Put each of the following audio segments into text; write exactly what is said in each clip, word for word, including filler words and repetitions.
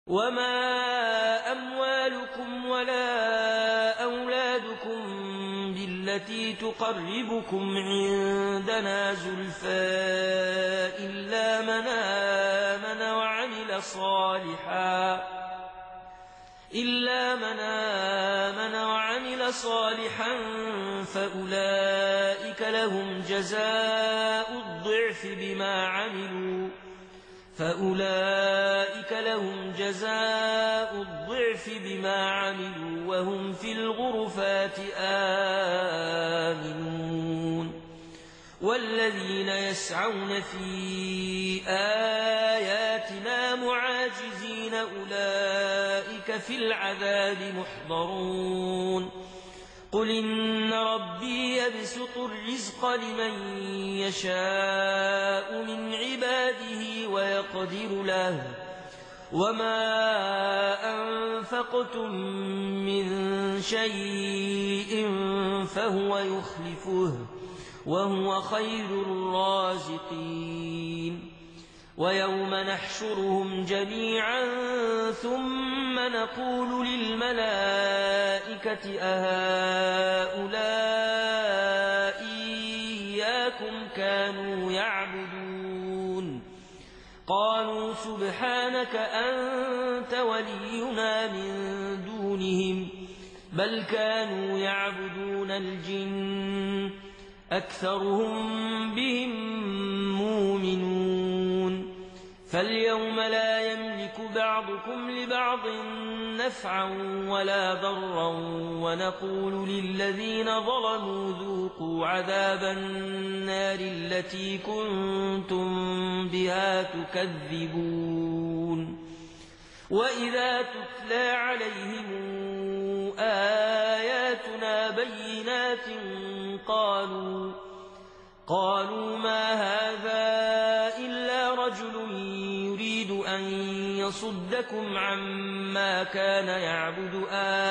وما أموالكم ولا أولادكم بالتي تقربكم عندنا زلفى إلا من آمن وعمل صالحا إلا من آمن وعمل صالحا فأولئك لهم جزاء الضعف بما عملوا فأولئك لهم جزاء الضعف بما عملوا وهم في الغرفات آمنون والذين يسعون في آياتنا معاجزين أولئك في العذاب محضرون قل إن ربي يبسط الرزق لمن يشاء من عباده ويقدر له وما أنفقتم من شيء فهو يخلفه وهو خير الرازقين ويوم نحشرهم جميعا ثم نقول للملائكة أهؤلاء إياكم كانوا يعبدون قالوا سبحانك أنت ولينا من دونهم بل كانوا يعبدون الجن أكثرهم بهم مؤمنون فاليوم لا يملك بعضكم لبعض نفعا ولا ضرا ونقول للذين ظلموا ذوقوا عذاب النار التي كنتم بها تكذبون وإذا تتلى عليهم آياتنا بينات قالوا قالوا ما هذا إلا رجل يريد أن يصدكم عما كان يعبد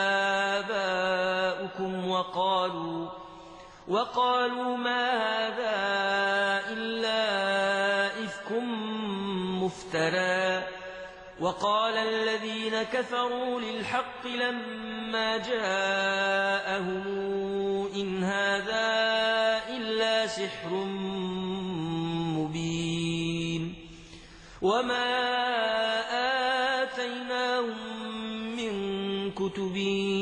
آباؤكم وقالوا وقالوا ما هذا إلا إفك مفترى وقال الذين كفروا للحق لما جاءهم إن هذا إلا سحر مبين وما آتيناهم من كتب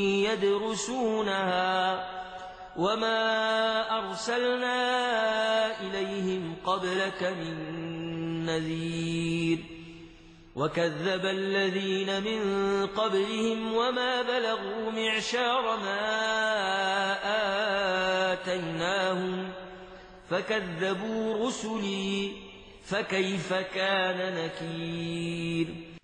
يدرسونها وما أرسلنا إليهم قبلك من نذير وكذب الذين من قبلهم وما بلغوا معشار ما آتيناهم فكذبوا رسلي فكيف كان نكير